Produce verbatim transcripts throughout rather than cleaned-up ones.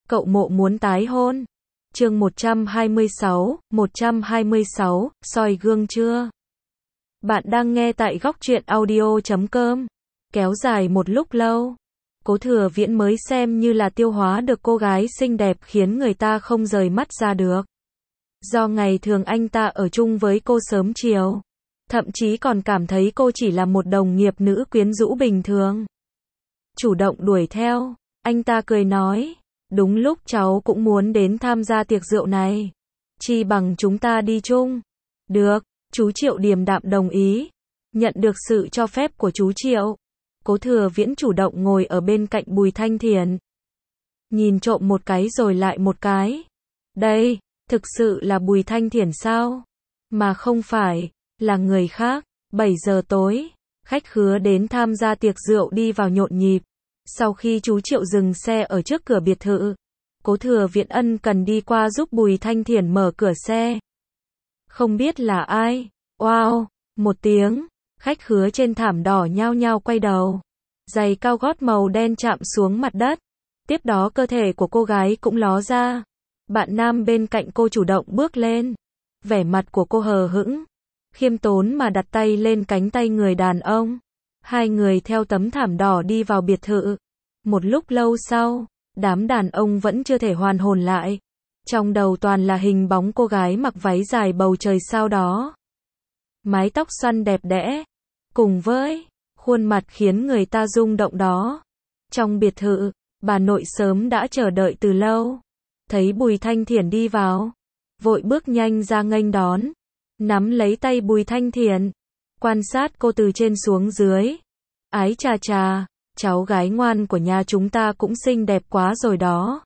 Cậu Mộ muốn tái hôn. Chương một trăm hai mươi sáu, một trăm hai mươi sáu, soi gương chưa? Bạn đang nghe tại góc truyện audio chấm com. Kéo dài một lúc lâu, Cố Thừa Viễn mới xem như là tiêu hóa được cô gái xinh đẹp khiến người ta không rời mắt ra được. Do ngày thường anh ta ở chung với cô sớm chiều, thậm chí còn cảm thấy cô chỉ là một đồng nghiệp nữ quyến rũ bình thường. Chủ động đuổi theo, anh ta cười nói, đúng lúc cháu cũng muốn đến tham gia tiệc rượu này. Chi bằng chúng ta đi chung. Được, chú Triệu điềm đạm đồng ý. Nhận được sự cho phép của chú Triệu, Cố Thừa Viễn chủ động ngồi ở bên cạnh Bùi Thanh Thiển. Nhìn trộm một cái rồi lại một cái. Đây, thực sự là Bùi Thanh Thiển sao? Mà không phải, là người khác. bảy giờ tối, khách khứa đến tham gia tiệc rượu đi vào nhộn nhịp. Sau khi chú Triệu dừng xe ở trước cửa biệt thự, Cố Thừa Viễn ân cần đi qua giúp Bùi Thanh Thiển mở cửa xe. Không biết là ai. Wow, một tiếng, khách khứa trên thảm đỏ nhao nhao quay đầu. Giày cao gót màu đen chạm xuống mặt đất. Tiếp đó cơ thể của cô gái cũng ló ra. Bạn nam bên cạnh cô chủ động bước lên. Vẻ mặt của cô hờ hững, khiêm tốn mà đặt tay lên cánh tay người đàn ông. Hai người theo tấm thảm đỏ đi vào biệt thự. Một lúc lâu sau, đám đàn ông vẫn chưa thể hoàn hồn lại. Trong đầu toàn là hình bóng cô gái mặc váy dài bầu trời sao đó. Mái tóc xoăn đẹp đẽ, cùng với khuôn mặt khiến người ta rung động đó. Trong biệt thự, bà nội sớm đã chờ đợi từ lâu. Thấy Bùi Thanh Thiển đi vào, vội bước nhanh ra nghênh đón. Nắm lấy tay Bùi Thanh Thiển, quan sát cô từ trên xuống dưới. Ái chà chà, cháu gái ngoan của nhà chúng ta cũng xinh đẹp quá rồi đó.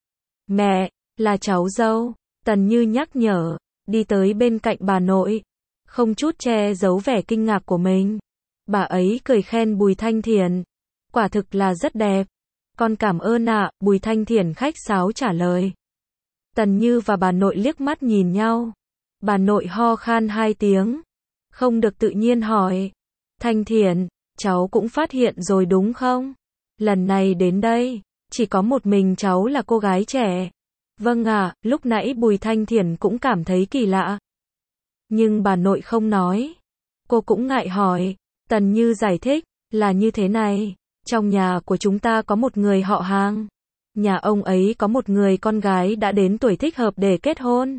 Mẹ, là cháu dâu, Tần Như nhắc nhở, đi tới bên cạnh bà nội. Không chút che giấu vẻ kinh ngạc của mình. Bà ấy cười khen Bùi Thanh Thiển. Quả thực là rất đẹp. Con cảm ơn ạ, Bùi Thanh Thiển khách sáo trả lời. Tần Như và bà nội liếc mắt nhìn nhau. Bà nội ho khan hai tiếng. Không được tự nhiên hỏi. Thanh Thiển, cháu cũng phát hiện rồi đúng không? Lần này đến đây, chỉ có một mình cháu là cô gái trẻ. Vâng ạ, lúc nãy Bùi Thanh Thiển cũng cảm thấy kỳ lạ. Nhưng bà nội không nói. Cô cũng ngại hỏi. Tần Như giải thích, là như thế này. Trong nhà của chúng ta có một người họ hàng. Nhà ông ấy có một người con gái đã đến tuổi thích hợp để kết hôn.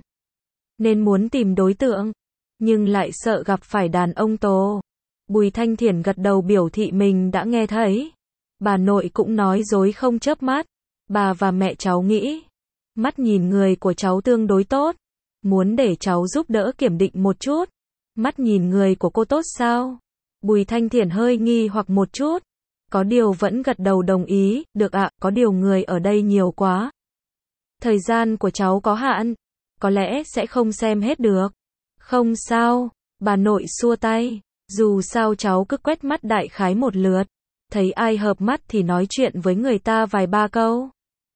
Nên muốn tìm đối tượng. Nhưng lại sợ gặp phải đàn ông tố. Bùi Thanh Thiển gật đầu biểu thị mình đã nghe thấy. Bà nội cũng nói dối không chớp mắt. Bà và mẹ cháu nghĩ, mắt nhìn người của cháu tương đối tốt. Muốn để cháu giúp đỡ kiểm định một chút. Mắt nhìn người của cô tốt sao? Bùi Thanh Thiển hơi nghi hoặc một chút. Có điều vẫn gật đầu đồng ý. Được ạ, có điều người ở đây nhiều quá. Thời gian của cháu có hạn. Có lẽ sẽ không xem hết được. Không sao. Bà nội xua tay. Dù sao cháu cứ quét mắt đại khái một lượt. Thấy ai hợp mắt thì nói chuyện với người ta vài ba câu.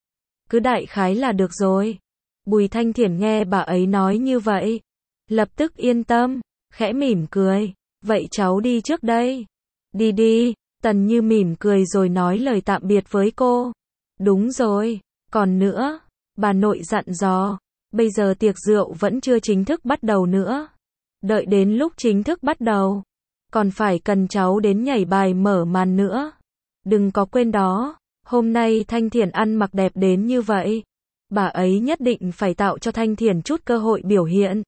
Cứ đại khái là được rồi. Bùi Thanh Thiển nghe bà ấy nói như vậy, lập tức yên tâm, khẽ mỉm cười. Vậy cháu đi trước đây. Đi đi. Tần Như mỉm cười rồi nói lời tạm biệt với cô. Đúng rồi. Còn nữa, bà nội dặn dò. Bây giờ tiệc rượu vẫn chưa chính thức bắt đầu nữa. Đợi đến lúc chính thức bắt đầu, còn phải cần cháu đến nhảy bài mở màn nữa. Đừng có quên đó. Hôm nay Thanh Thiển ăn mặc đẹp đến như vậy. Bà ấy nhất định phải tạo cho Thanh Thiển chút cơ hội biểu hiện.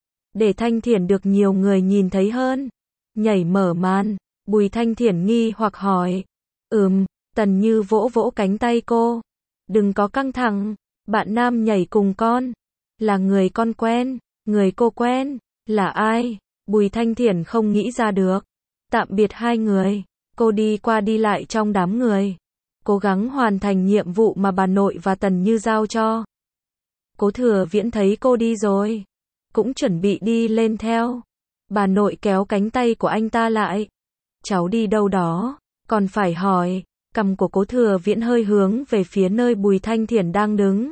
Để Thanh Thiển được nhiều người nhìn thấy hơn. Nhảy mở màn. Bùi Thanh Thiển nghi hoặc hỏi. Ừm, Tần Như vỗ vỗ cánh tay cô. Đừng có căng thẳng. Bạn nam nhảy cùng con. Là người con quen. Người cô quen. Là ai? Bùi Thanh Thiển không nghĩ ra được. Tạm biệt hai người. Cô đi qua đi lại trong đám người. Cố gắng hoàn thành nhiệm vụ mà bà nội và Tần Như giao cho. Cố Thừa Viễn thấy cô đi rồi, cũng chuẩn bị đi lên theo. Bà nội kéo cánh tay của anh ta lại. Cháu đi đâu đó? Còn phải hỏi. Cằm của Cố Thừa Viễn hơi hướng về phía nơi Bùi Thanh Thiển đang đứng.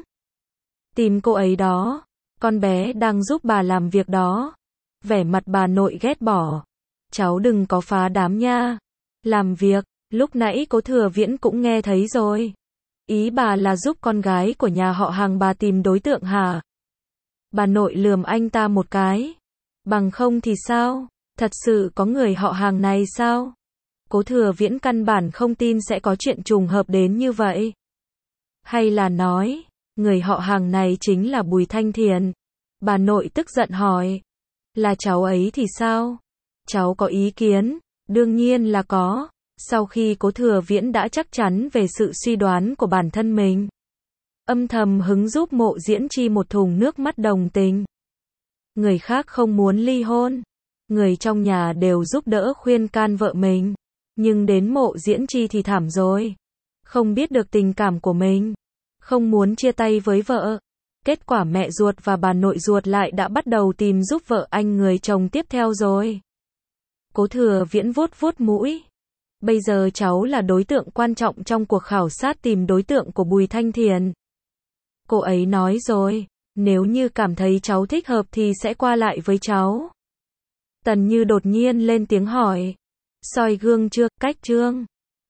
Tìm cô ấy đó. Con bé đang giúp bà làm việc đó. Vẻ mặt bà nội ghét bỏ. Cháu đừng có phá đám nha. Làm việc. Lúc nãy Cố Thừa Viễn cũng nghe thấy rồi. Ý bà là giúp con gái của nhà họ Hàng bà tìm đối tượng hả? Bà nội lườm anh ta một cái. Bằng không thì sao? Thật sự có người họ Hàng này sao? Cố Thừa Viễn căn bản không tin sẽ có chuyện trùng hợp đến như vậy. Hay là nói, người họ Hàng này chính là Bùi Thanh Thiền? Bà nội tức giận hỏi. Là cháu ấy thì sao? Cháu có ý kiến? Đương nhiên là có. Sau khi Cố Thừa Viễn đã chắc chắn về sự suy đoán của bản thân mình, âm thầm hứng giúp Mộ Diễn Chi một thùng nước mắt đồng tình. Người khác không muốn ly hôn, người trong nhà đều giúp đỡ khuyên can vợ mình, nhưng đến Mộ Diễn Chi thì thảm rồi. Không biết được tình cảm của mình, không muốn chia tay với vợ. Kết quả mẹ ruột và bà nội ruột lại đã bắt đầu tìm giúp vợ anh người chồng tiếp theo rồi. Cố Thừa Viễn vuốt vuốt mũi. Bây giờ cháu là đối tượng quan trọng trong cuộc khảo sát tìm đối tượng của Bùi Thanh Thiền. Cô ấy nói rồi, nếu như cảm thấy cháu thích hợp thì sẽ qua lại với cháu. Tần Như đột nhiên lên tiếng hỏi. Soi gương chưa, cách chương.